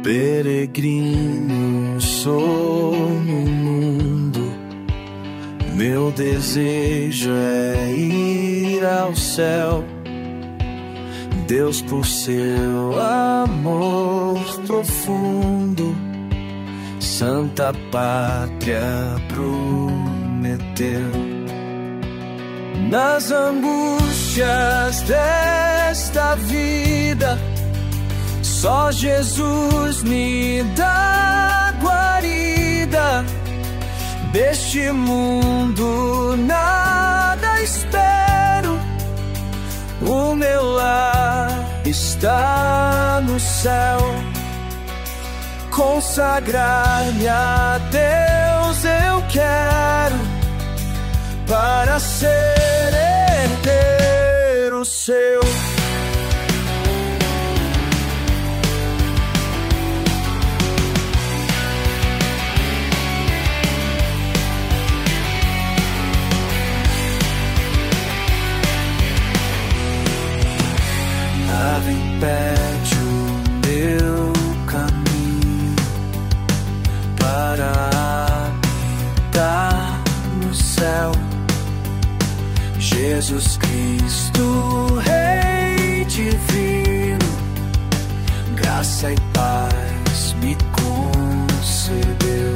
Peregrino sou no mundo, meu desejo é ir ao céu. Deus, por seu amor profundo, santa pátria prometeu. Nas angústias desta vida, só Jesus me dá guarida. Deste mundo nada espero, o meu lar está no céu. Consagrar-me a Deus eu quero, para ser herdeiro seu. Impede o meu caminho para habitar no céu. Jesus Cristo, Rei divino, graça e paz me concedeu.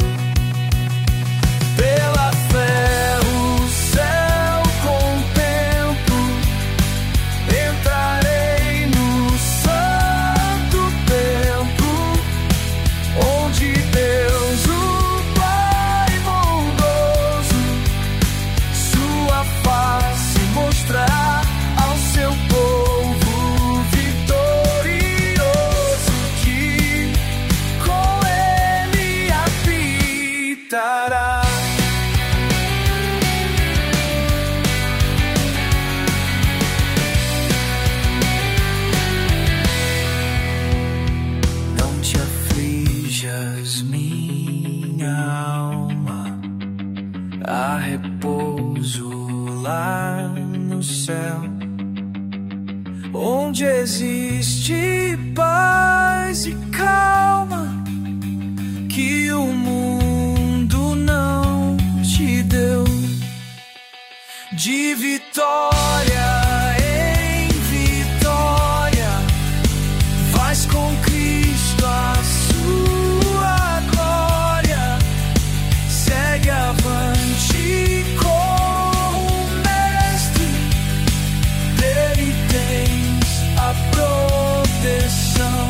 Pela fé o céu contemplo, entrarei ao seu povo vitorioso, que com ele habitará. Não te aflijas, minha alma, há repouso lá no céu, onde existe paz e calma, que o mundo não te deu. De vitória em vitória, vais com Cristo a sua glória. Segue avante com o Mestre, dele tens a proteção,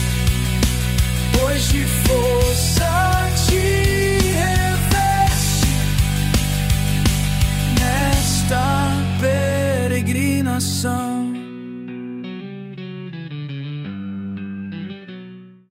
pois de força te reveste nesta peregrinação.